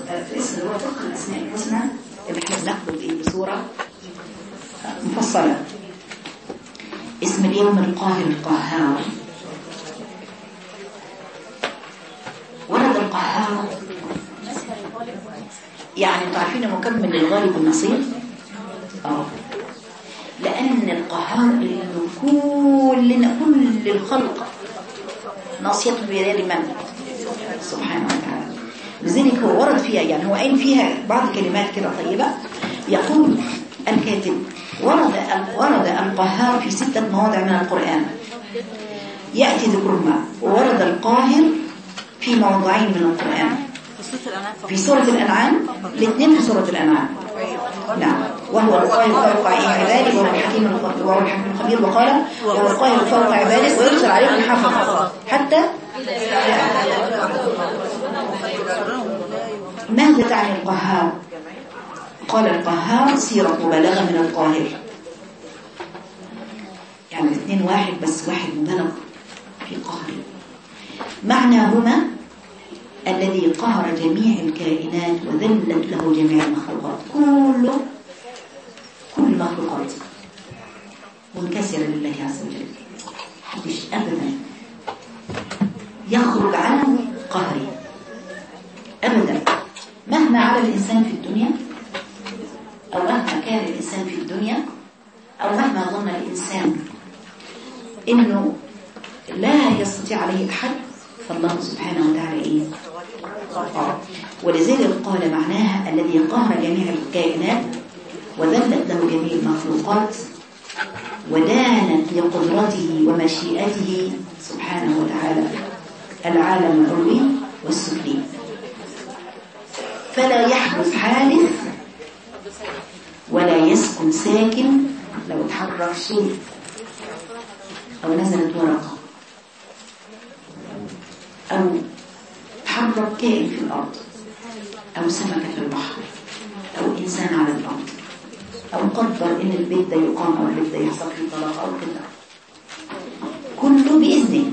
الاسم هو فقه الأسماء الحسنى اللي احنا بناخده بصورة مفصلة. اسم اليوم القاهر القهار. ورد القهار يعني تعرفين مكمل للغالب النصير. لأن القهار إنه كل الخلق ناصية بيد من سبحانه وتعالى. لذلك هو ورد فيها، يعني هو قايل فيها بعض كلمات كده طيبة. يقول الكاتب ورد القهار في 6 مواضع من القرآن يأتي ذكرهما. وورد القاهر في موضعين من القرآن، في سورة الأنعام، الاثنين في سورة الأنعام. نعم. وهو القاهر فوق عباده وهو الحكيم الخبير. وقال وهو القاهر فوق عباده ويرسل عليكم حفظا حتى. ماذا تعني القهار؟ قال القهار صيغة مبالغة من القاهر، يعني الاثنين واحد بس واحد مبالغ في قهر. معناهما الذي قهر جميع الكائنات وذلت له جميع المخلوقات. كل المخلوقات منكسرة لله عز وجل، محدش أبدا يخرج عن قهره أبدا، مهما على الإنسان في الدنيا أو مهما كان الإنسان في الدنيا أو مهما ظن الإنسان إنه لا يستطيع عليه أحد، فالله سبحانه وتعالى ولذلك قال معناها الذي قهر جميع الكائنات وذلت له جميع المخلوقات ودانت لقدرته ومشيئته سبحانه وتعالى العالم العلوي والسفلي. فلا يحدث حادث ولا يسكن ساكن. لو اتحرك شيء أو نزلت ورقة أو تحرك كائن في الأرض أو سمكة في البحر أو إنسان على الأرض أو قدر إن البيت ده يقام أو البيت ده يحصل فيه طلاق أو كده، كله بإذنه.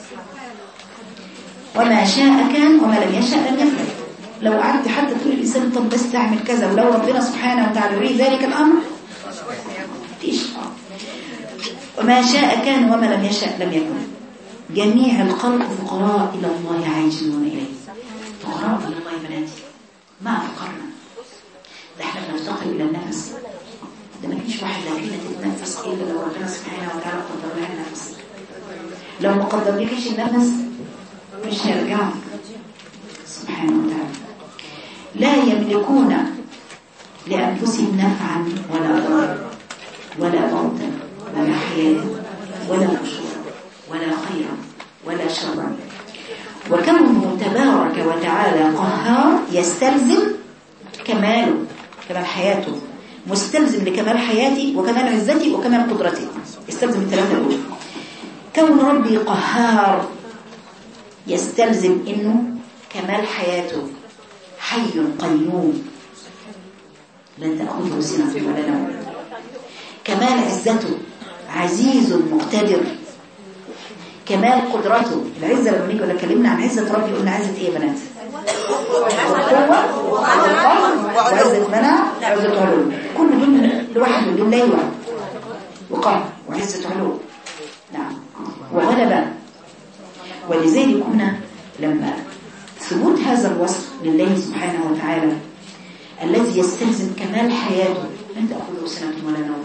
وما شاء كان وما لم يشاء لم يفعل. لو قعدت حتى تقول الإنسان طب بس تعمل كذا، ولو ربنا سبحانه وتعالى يريد ذلك الأمر فيش. وما شاء كان وما لم يشاء لم يكن. جميع الخلق فقراء إلى الله عاجلون إليه. فقراء إلى الله يا بناتي، ما فقرنا. ده احنا بنفتقر إلى النفس. ده ما فيش واحد فينا تتنفس إلا لو ربنا سبحانه وتعالى قدر لها النفس. لو ما قدر لكيش النفس مش هيرجعك سبحانه وتعالى. لا يملكون لأنفسهم نفعا ولا ضرا ولا موتا ولا حياة ولا نشورا ولا خيرا ولا شرا. وكونه تبارك وتعالى قهار يستلزم كماله، كمال حياته، مستلزم لكمال حياتي وكمال عزتي وكمال قدرتي. يستلزم الثلاثة دول. كون ربي قهار يستلزم انه كمال حياته حي قيوم لا تأخذه سنة ولا نوم. كمال عزته عزيز مقتدر. كمال قدرته، العزة لما نيجي ولا كلمنا عن عزة ربي قلنا عزة ايه يا بنات؟ القوة والقهر وعزة منع وعزة علوم. كل دول لوحده لله وقهر وعزة علوم. نعم. وغلبة. ولذلك هنا لما ثبوت هذا الوصف لله سبحانه وتعالى الذي يستلزم كمال حياته لن تأخذه سنة ولا نوم.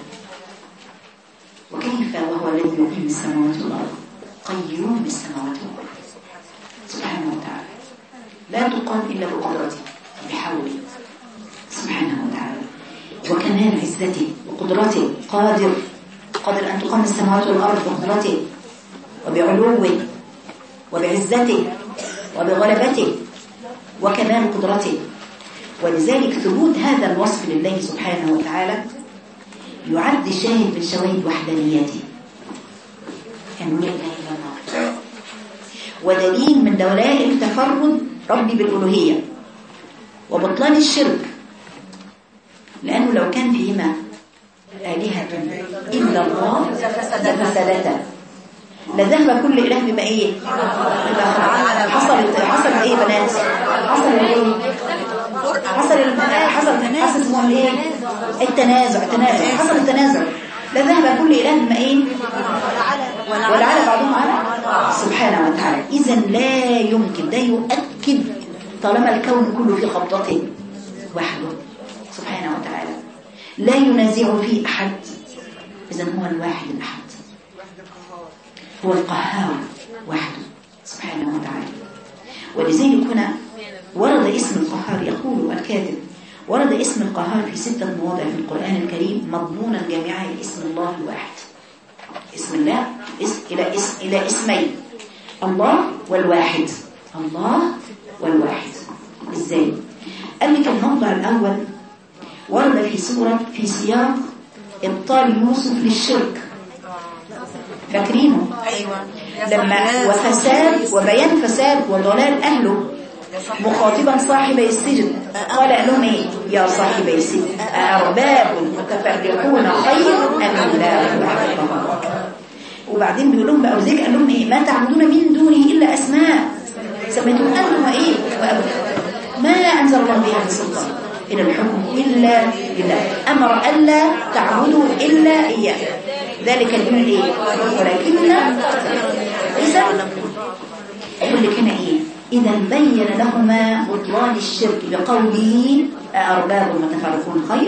وكيف وهو الذي يقيم السماوات والأرض، قيوم السماوات والأرض سبحانه وتعالى، لا تقام إلا بقدرته بحوله سبحانه وتعالى وكمال عزته وقدرته. قادر أن تقام السماوات والأرض بقدرته وبعلوه وبعزته وبغلبته وكمال قدرته. ولذلك ثبوت هذا الوصف لله سبحانه وتعالى يعد شاهد من شواهد وحدانيته أنه لا إله إلا الله، ودليل من دلائل تفرد ربي بالألوهية وبطلان الشرك. لأنه لو كان فيهما آلهة إلا الله لفسدتا، لذهب كل إله بما إيه؟ حصل إيه بنات؟ حصل إيه؟ حصل اسمه ايه؟ التنازع. حصل التنازع، لا ذهب كل اله ما ايه ولعل بعضهم على سبحانه وتعالى. اذا لا يمكن، ده يؤكد طالما الكون كله في قبضته وحده سبحانه وتعالى لا ينازع فيه احد، اذا هو الواحد الاحد، هو القهار وحده سبحانه وتعالى. ولذلك هنا ورد اسم القهار، يقول الكاتب ورد اسم القهار في 6 مواضع في القرآن الكريم مضمونا جامعا لاسم الله الواحد. اسم الله إلى اسمين، الله والواحد. الله والواحد ازاي؟ قال لك الموضع الأول ورد في سياق إبطال يوسف للشرك، فاكرينه؟ لما وفساد وبيان فساد وضلال أهله مخاطبا صاحبي السجن قال لهم ايه؟ يا صاحبي السجن أأرباب متفرقون خير أم الله الواحد القهار. وبعدين بيقول لهم بقى وزيك قال لهم ايه؟ ما تعبدون من دونه إلا أسماء سميتم أنتم ايه ما أنزل الله بها من سلطان إن الحكم إلا لله أمر ألا تعبدوا إلا إياه ذلك الدين ايه؟ ولكن إذا يقول لك هنا ايه؟ إذا بين لهما بطلان الشرك بقوله أأرباب متفرقون خير.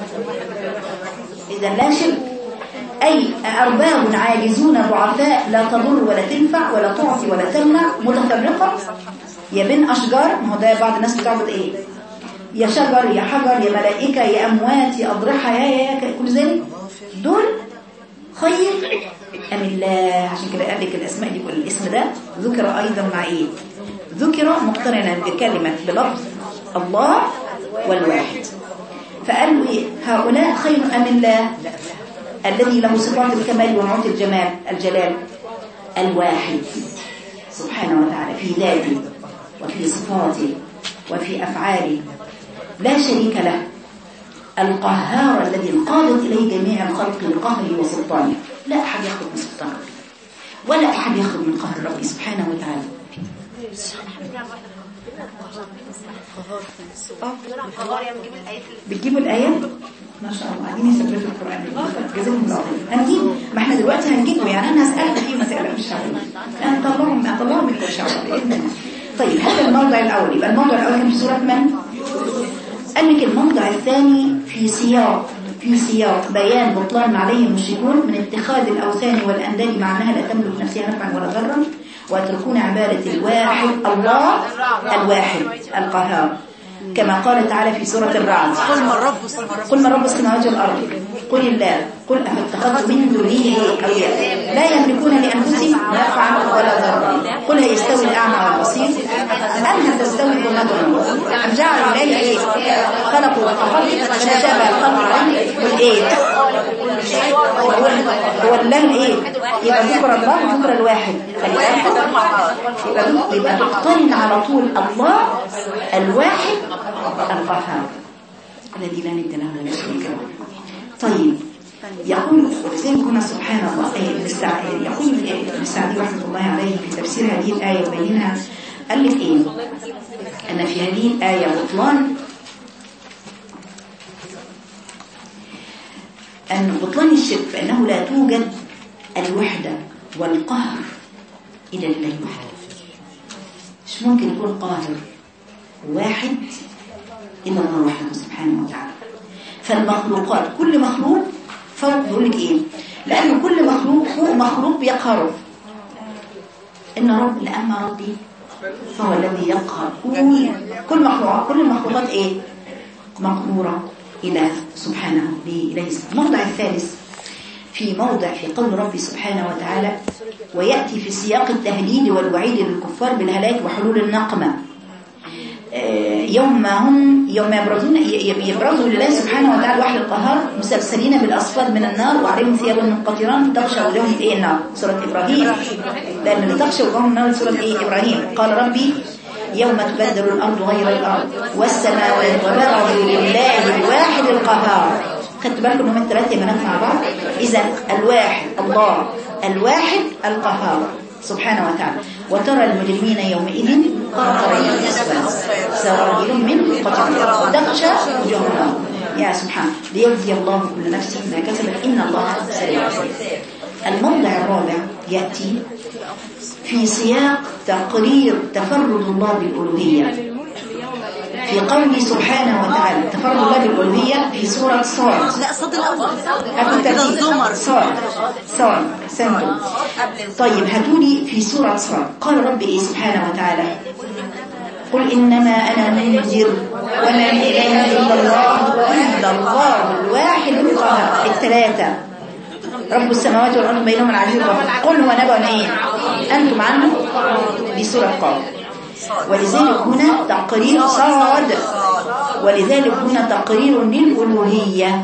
إذا لا شرك، أي أأرباب عاجزون ضعفاء لا تضر ولا تنفع ولا تعطي ولا تمنع متفرقة، يا بين أشجار، ما هو ده بعض الناس بتعبد إيه؟ يا شجر يا حجر يا ملائكة يا أموات يا أضرحة يا كل ذلك، دول خير أم الله؟ عشان كده قال لك الأسماء دي والاسم ده ذكر أيضا مع إيه؟ ذكر مقترنا بكلمة بلفظ الله والواحد. فقالوا إيه؟ هؤلاء خير أم الله الذي له صفات الكمال ونعوت الجلال الواحد سبحانه وتعالى في ذاته وفي صفاته وفي أفعاله لا شريك له، القهار الذي انقادت إليه جميع الخلق بقهره وسلطانه، لا أحد يخرج من سلطانه ولا أحد يخرج من قهر ربي سبحانه وتعالى. بتجيبوا الآيات ما شاء الله قاعدين يثبتوا القرآن جزاهم الله خير. هنجيب، ما احنا دلوقتي هنجيبه، يعني أنا هسألك فيه ما تقلقش عليه، أنا طلعهم من كل شعب بإذن الله. طيب هذا الموضع الأول، يبقى الموضع الأول كان في سورة من؟ قال لك الموضع الثاني في سياق بيان بطلان ما عليه المشركون من اتخاذ الأوثان والأنداد مع أنها لا تملك نفسها نفعا ولا ضرا، ويتركون عبادة الواحد الله الواحد القهار، كما قال تعالى في سورة الرعد قل من رب السماوات والأرض قل الله قل أفاتخذتم من دونه أولياء لا يملكون لأنفسهم نفعا ولا ضرا قل هل يستوي الأعمى والبصير أم هل تستوي الظلمات والنور أم جعلوا الليل إيه خلقوا وخلقوا فتشابه الخلق والإيه هو الله إيه يبقى ذكر الله وذكر الواحد يبقى تقترن على طول الله الواحد القهار الذي لا ند له ولا شريك له. طيب يقول هنا سبحان الله يقول ابن السعدي رحمه الله عليه في تفسير هذه الآية وبينها قال لك إيه؟ أن في هذه الآية بطلان الشرك، فإنه لا توجد الوحدة والقهر إلا لله وحده. مش ممكن يكون قاهر واحد إلا الله وحده سبحانه وتعالى. فالمخلوقات كل مخلوق فوق، يقول لك إيه؟ لأن كل مخلوق فوق مخلوق بيقهره. لأن ربي فهو الذي يقهر كل المخلوقات إيه؟ مقهورة إلى سبحانه إليه. الموضع الثالث في قول ربي سبحانه وتعالى ويأتي في سياق التهديد والوعيد للكفار بالهلاك وحلول النقمة يوم يبرزوا لله سبحانه وتعالى وحد القهار مسلسلين بالأصفاد من النار وعليهم ثياب من قطران تغشى وجوههم النار سورة إبراهيم، لأن اللي تغشى وجوههم النار سورة إبراهيم. قال ربي يوم تبدل الأرض غير الأرض والسماوات وبرزوا لله الواحد القهار. خدت بالكم انهم الثلاثه بنات مع بعض؟ اذا الواحد الله الواحد القهار سبحانه وتعالى. وترى المجرمين يومئذ قاطرين سرابيل من قطران وتغشى وجوههم يا سبحان ليجزي الله كل نفس ما كسبت إن الله سريع الحساب. الموضع الرابع يأتي في سياق تقرير تفرد الله بالألوهية في قوله سبحانه وتعالى. تفرد الله بالألوهية في سورة صاد. لا صاد الأول الزمر صاد سنتم. طيب هاتولي في سورة صاد. قال رب إيه سبحانه وتعالى قل إنما أنا منذر وما إله إلا الله الواحد القهار. الثلاثة رب السماوات والأرض بينهم العزيز الغفور. قل هو نبأ إيه أنتم عنه في سورة قاف. ولذلك هنا تقرير صاد ولذلك هنا تقرير للألوهية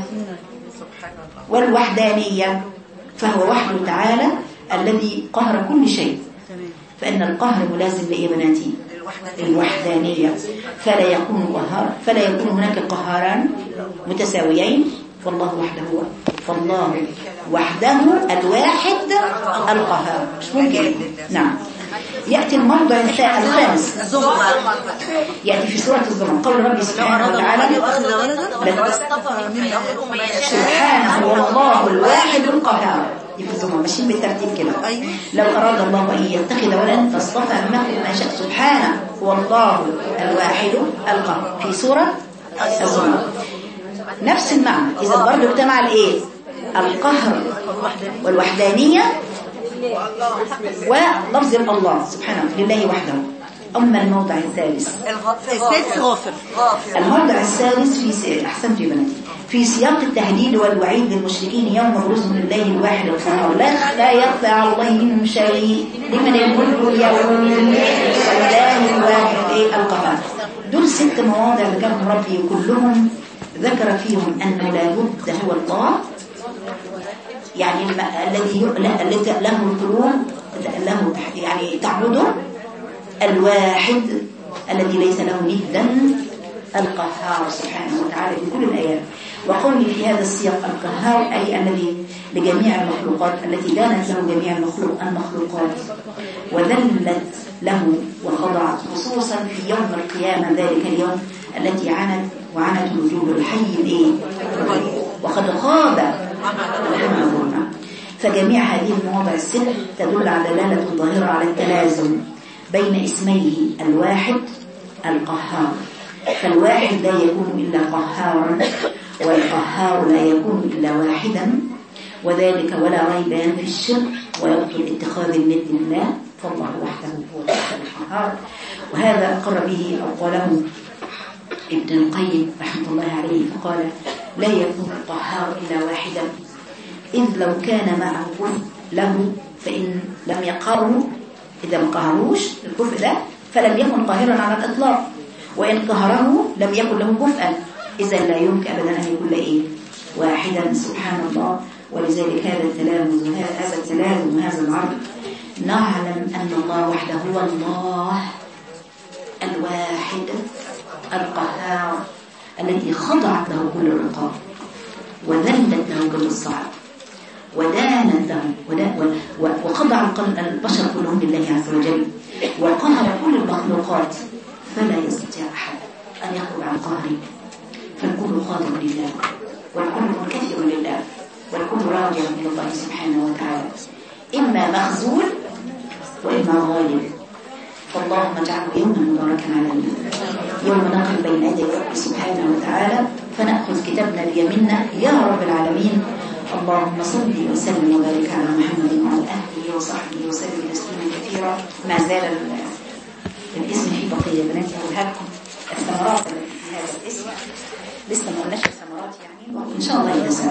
والوحدانية فهو وحده تعالى الذي قهر كل شيء. فإن القهر ملازم لإيه بناتي الوحدانية فلا يكون هناك قهاران متساويين فالله وحده الواحد القهار مش ممكن. نعم. يأتي الموضع الخامس يأتي في سورة الزمر قول ربي سبحانه وتعالى سبحانه والله الواحد القهار. في الزمر ماشيين بالترتيب كده. لو أراد الله أن يتخذ ولدا فاصطفى ما شاء سبحانه والله الواحد القهار في سورة الزمر نفس المعنى. إذا برضو اجتمع الإيه القهر والوحدانية ولفظ الله سبحانه لله وحده. أما الموضع الثالث غافر. الموضع الثالث في أحسنت يا بناتي في سياق التهديد والوعيد للمشركين يوم بروزهم لله الواحد القهار لا يخفى على الله منهم شيء لمن الملك اليوم لله الواحد القهار. دول 6 مواضع ذكرهم ربي كلهم ذكر فيهم أنه لا بد هو الله يعني الذي له القلوب له يعني تعبده الواحد الذي ليس له ندا القهار سبحانه وتعالى في كل الآيات. وقولي في هذا السياق القهار أي الذي لجميع المخلوقات التي دانت له جميع المخلوقات وذلت له وخضعت خصوصا في يوم القيامة ذلك اليوم التي وعنت وجوه الحي وقد خاب الحمد. فجميع هذه المواضع الست تدل على دلالة ظاهرة على التلازم بين اسميه الواحد القهار. فالواحد لا يكون إلا قهارا والقهار لا يكون إلا واحدا وذلك ولا ريبان في الشرك ويبطل اتخاذ الند لله فالله وحده هو القهار. وهذا أقر به أو قاله ابن القيم رحمه الله عليه فقال لا يكون القهار إلا واحدا إذ لو كان معه كفء له فإن لم يقهره إذا ما قهروش الكفء ده فلم يكن قاهرا على الإطلاق وإن قهره لم يكن له كفءا إذا لا يمكن أبدا أن يكون واحدا سبحان الله. ولذلك هذا التلازم وهذا العرض نعلم أن الله وحده هو الله الواحد القهار الذي خضعت له كل الرقاب وذلت له كل الصعب ودانت له وخضع البشر كلهم لله عز وجل وقهر كل المخلوقات فلا يستطيع أحد أن يخرج عن قهره. فالكل خاضع لله والكل منكسر لله والكل راجع إلى الله سبحانه وتعالى إما مخزول وإما غالب. فاللهم اجعله يوما مباركا علينا يوم نقف بين يدي رب سبحانه وتعالى فنأخذ كتابنا بيمنا يا رب العالمين. اللهم صل وسلم وبارك على محمد وعلى أهله وصحبه وسلم تسليما كثيرا. ما زال الاسم فيه بقية بناتي أقولها لكم الثمرات التي في هذا الاسم لسه ما قلناش الثمرات يعني إن شاء الله ينسى.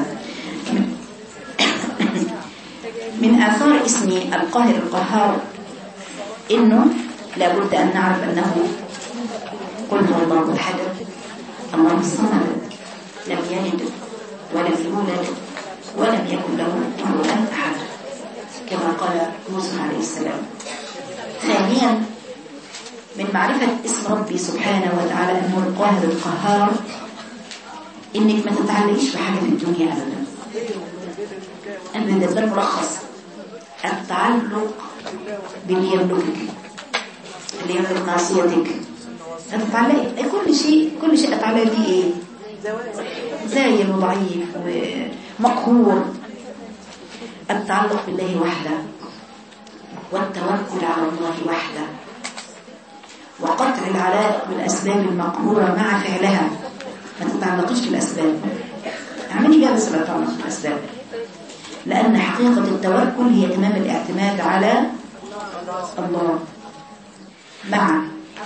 من آثار اسم القاهر القهار إنه لابد أن نعرف أنه قل هو الله أحد الله الصمد لم يلد ولم يولد ولم يكن له كفوا أحد كما قال موسى عليه السلام. ثانيا من معرفة اسم ربي سبحانه وتعالى أنه القاهر القهار إنك ما تتعلقش بحاجة في الدنيا أبدا. أبدا ده الملخص. التعلق باللي يملكك، اللي يملك معصيتك. هتتعلقي كل شيء هتتعلقي بيه ايه؟ زايل وضعيف ومقهور. التعلق بالله وحده، والتوكل على الله وحده، وقطع العلاقة بالأسباب المقهورة مع فعلها. ما تتعلقيش بالأسباب، اعملي جلسة لا تتعلق بالأسباب، لأن حقيقة التوكل هي تمام الاعتماد على الله، مع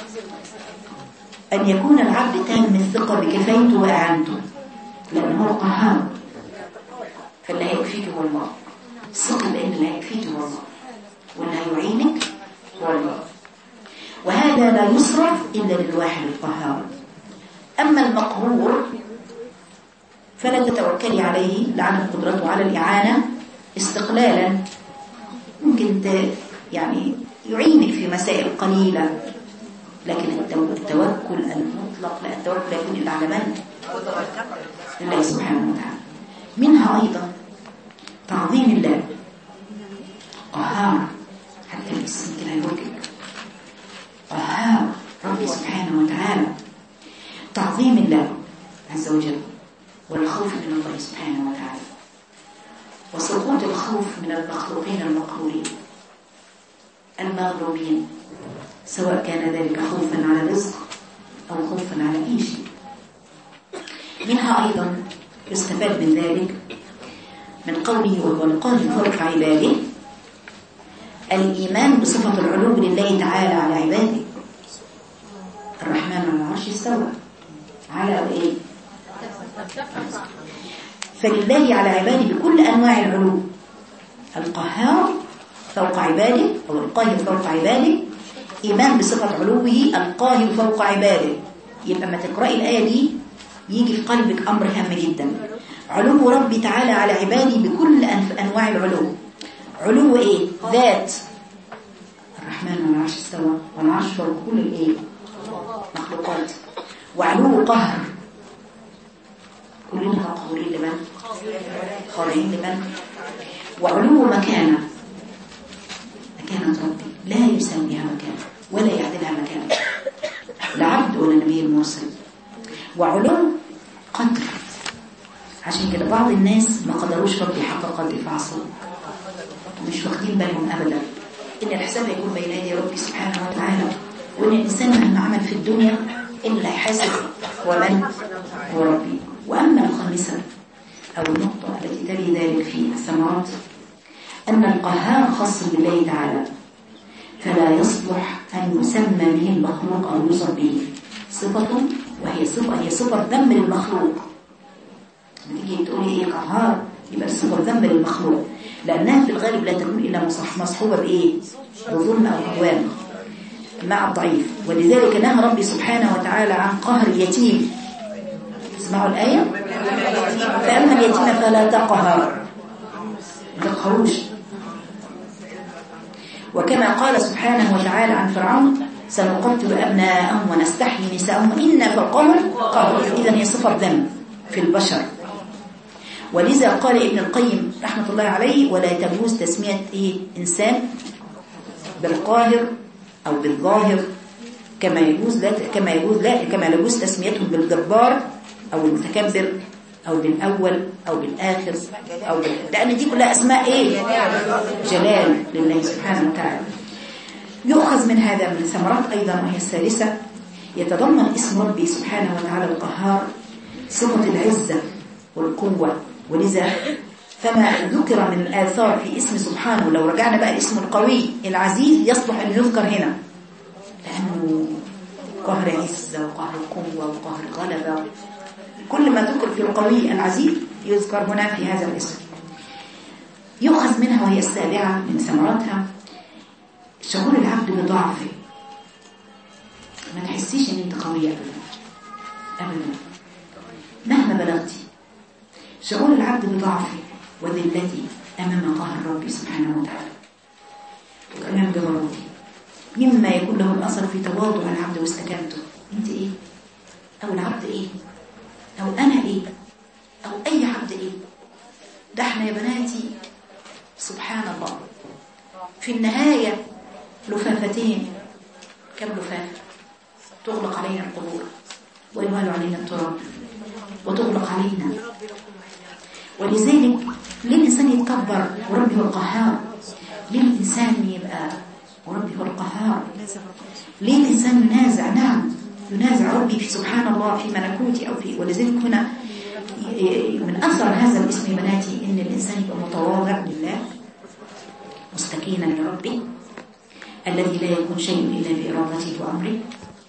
أن يكون العبد تام الثقة بكفايته وإعانته، لأنه هو قهار، فاللي هيكفيك هو الله. الثقة بأن اللي هيكفيك هو الله، واللي هيعينك هو الله، وهذا لا يصرف إلا للواحد القهار. أما المقهور فلا تتوكلي عليه لعدم قدرته على الإعانة استقلالا، ممكن يعني يعينك في مسائل قليلة، لكن التوكل المطلق لا، التوكل يكون إلا على من؟ الله سبحانه وتعالى. منها أيضا تعظيم الله قهار، حتى الاسم كده يوجد قهار ربي سبحانه وتعالى. تعظيم الله عز وجل والخوف من الله سبحانه وتعالى، وسقوط الخوف من المخلوقين المقهورين المغلوبين، سواء كان ذلك خوفا على رزق أو خوفا على أي شيء. منها أيضا يستفاد من ذلك من قوله وهو القاهر فوق عباده الإيمان بصفة العلو لله تعالى على عباده. الرحمن على العرش استوى على إيه؟ فلله على عباده بكل أنواع العلو، القهار فوق عباده أو القاهر فوق عباده، إيمان بصفة علوه القاهر فوق عباده. يبقى ما تقرأي الآية دي يجي في قلبك أمر هام جدا، علو ربي تعالى على عباده بكل أنواع العلو. علو إيه؟ ذات، الرحمن على العرش استوى، والعرش فوق كل الإيه؟ مخلوقات. وعلو قهر، كلنا مقهورين لمن؟ خاضعين لمن؟ وعلو مكانة ربي لا يساويها مكانة ولا يعدلها مكانة، لا عبد ولا نبي المرسل. وعلو قدر، عشان كده بعض الناس ما قدروش ربي حق قدر فعصوا، مش واخدين بالهم أبدا إن الحساب يكون بين يدي ربي سبحانه وتعالى، وإن الإنسان مهما عمل في الدنيا إن لا يحاسب ومن هو ربي. وأما الخامسة أو النقطة التي تلي ذلك في الثمرات أن القهار خاص بالله تعالى، فلا يصلح أن يسمى به المخلوق أو يوصف به صفة، وهي صفة ذم للمخلوق. تيجي تقولي إيه قهار، يبقى صفة ذم للمخلوق، لأنها في الغالب لا تكون إلا مصحوبة بإيه؟ بظلم أو عدوان مع الضعيف. ولذلك نهى ربي سبحانه وتعالى عن قهر اليتيم. اسمعوا الآية، فأما اليتيم فلا تقهر، ما تقهروش. وكما قال سبحانه وتعالى عن فرعون سنقتل أبناءهم ونستحيي نساءهم إن فوقهم قهر، إذن هي صفة ذم في البشر. ولذا قال ابن القيم رحمة الله عليه ولا تجوز تسمية إنسان بالقاهر أو بالظاهر كما يجوز تسميتهم بالجبار أو المتكبر أو بالأول أو بالآخر لأن دي كلها أسماء جلال لله سبحانه وتعالى. يؤخذ من هذا من الثمرات أيضا، وهي الثالثة، يتضمن اسم ربي سبحانه وتعالى القهار صفة العزة والقوة. ولذا فما ذكر من الآثار في اسم سبحانه، لو رجعنا بقى الاسم القوي العزيز يصلح أن يذكر هنا، لأنه قهر عزة وقهر قوة وقهر غلبة، كل ما ذكر في القوي العزيز يذكر هنا في هذا الاسم. يؤخذ منها وهي السابعة من ثمراتها شعور العبد بضعفه، ما تحسيش ان انت قوية أبدا مهما بلغتي. شعور العبد بضعفه وذلته أمام قهر ربي سبحانه وتعالى وأمام جبروته، مما يكون له الأثر في تواضع العبد واستكانته. انت ايه؟ او العبد ايه؟ او انا ايه؟ او اي عبد ايه؟ ده احنا يا بناتي سبحان الله في النهاية لفافتين، كم لفافة تغلق علينا القبور ويمال علينا التراب وتغلق علينا. ولذلك ليه الإنسان يتكبر وربي هو القهار؟ ليه الإنسان يبقى وربي هو القهار؟ ليه الإنسان ينازع؟ نعم ينازع ربي في سبحان الله في ملكوتي أو في. ولذلك هنا من أثر هذا الاسم بناتي إن الإنسان يبقى متواضع لله مستكينا لربه الذي لا يكون شيء إلا بإرادته وأمره.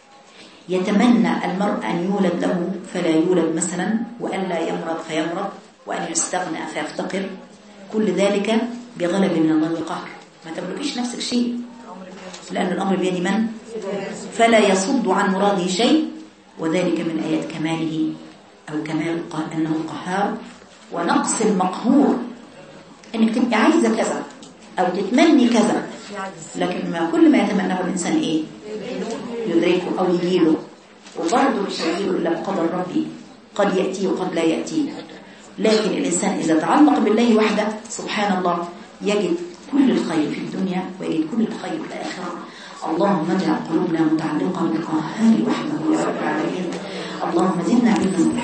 يتمنى المرء أن يولد له فلا يولد مثلا، وأن لا يمرض فيمرض، وأن يستغنى فيفتقر، كل ذلك بغلب من الله وقهر. ما تملكيش نفسك شيء لأن الأمر بيد من؟ فلا يصد عن مراده شيء. وذلك من آيات كماله أو كمال أنه القهار ونقص المقهور. إنك تبقى عايزة كذا أو تتمني كذا، لكن ما كل ما يتمناه الإنسان إيه؟ يدركه أو يجيله، وبرضه مش هيجيله إلا بقدر ربي، قد يأتي وقد لا يأتي. لكن الإنسان إذا تعلق بالله وحده سبحان الله يجد كل الخير في الدنيا ويجد كل الخير في الآخرة. اللهم اجعل قلوبنا متعلقة بالقهار وحده يا رب العالمين. اللهم زدنا علما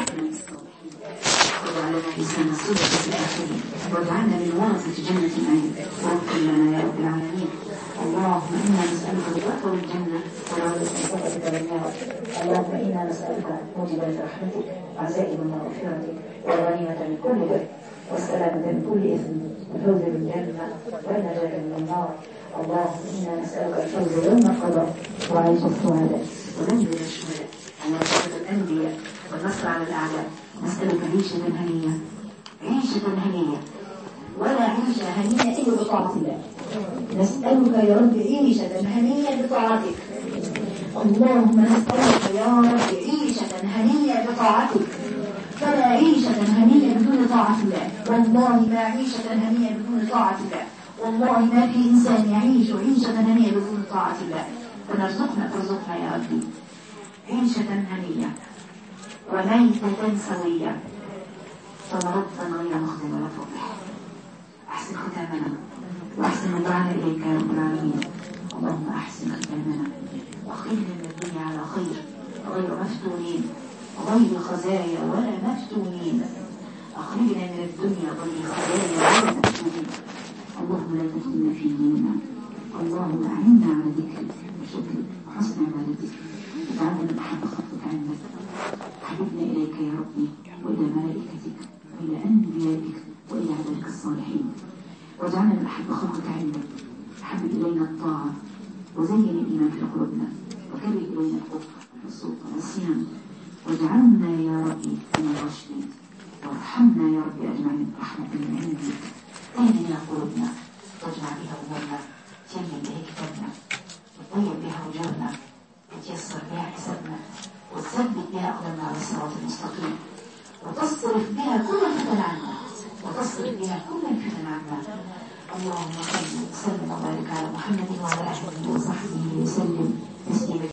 واجعلنا لسان صدق في الآخرين، واجعلنا من ورثة جنة النعيم، واغفر لنا يا رب العالمين. اللهم إنا نسألك الرضا والجنة ونعوذ بك من النار. اللهم إنا نسألك موجبات رحمتك وعزائم مغفرتك والغنيمة من كل بر والسلامة من كل إثم والفوز بالجنة والنجاة من النار. اللهم إنا نسألك الفوز يوم القضاء وعيش السعداء ومنزل الشهداء ومرتبة الأنبياء والنصر على الأعداء. نسألك عيشة هنية، عيشة هنية ولا عيشة هنية إلا بطاعة الله. نسألك يا رب عيشة هنية بطاعتك. اللهم نسألك يا رب عيشة هنية بطاعتك، فلا عيشة هنية بدون طاعة الله. والله ما عيشة هنية بدون طاعة الله. والله ما في إنسان يعيش عيشة هنية بدون طاعة الله. فارزقنا يا ربي عيشة هنية وميتة سوية فمرضا غير مخزن ولا فضح. أحسن ختامنا وأحسن دعانا إليك يا رب العالمين. اللهم أحسن ختامنا وأخرجنا من الدنيا على خير غير مفتونين غير خزايا ولا مفتونين. أخرجنا من الدنيا غير خزايا ولا مفتونين. اللهم لا تفتنا في ديننا. اللهم أعنا على ذكرك وشكرك وحسن عبادتك. واجعلنا من أحب خلقك عندك. حببنا إليك يا ربي وإلى ملائكتك وإلى أنبيائك وإلى عبادك الصالحين. واجعلنا من أحب خلقك عندك. حبب إلينا الطاعة وزين الإيمان في قلوبنا وكره إلينا الكفر والفسوق والعصيان. واجعلنا يا ربي من الراشدين وارحمنا يا ربي أجمعين رحمة من عندك. طيب قلوبنا واجمع بها أمورنا، تيمم بها كتابنا وطيب بها وجهنا وتيسر بها حسابنا وتثبت بها أقدامنا على الصراط المستقيم وتصرف بها كل الفتن عنا وتصرف بها كل الفتن عنا. اللهم صل وسلم وبارك على محمد وعلى آله وصحبه وسلم تسليما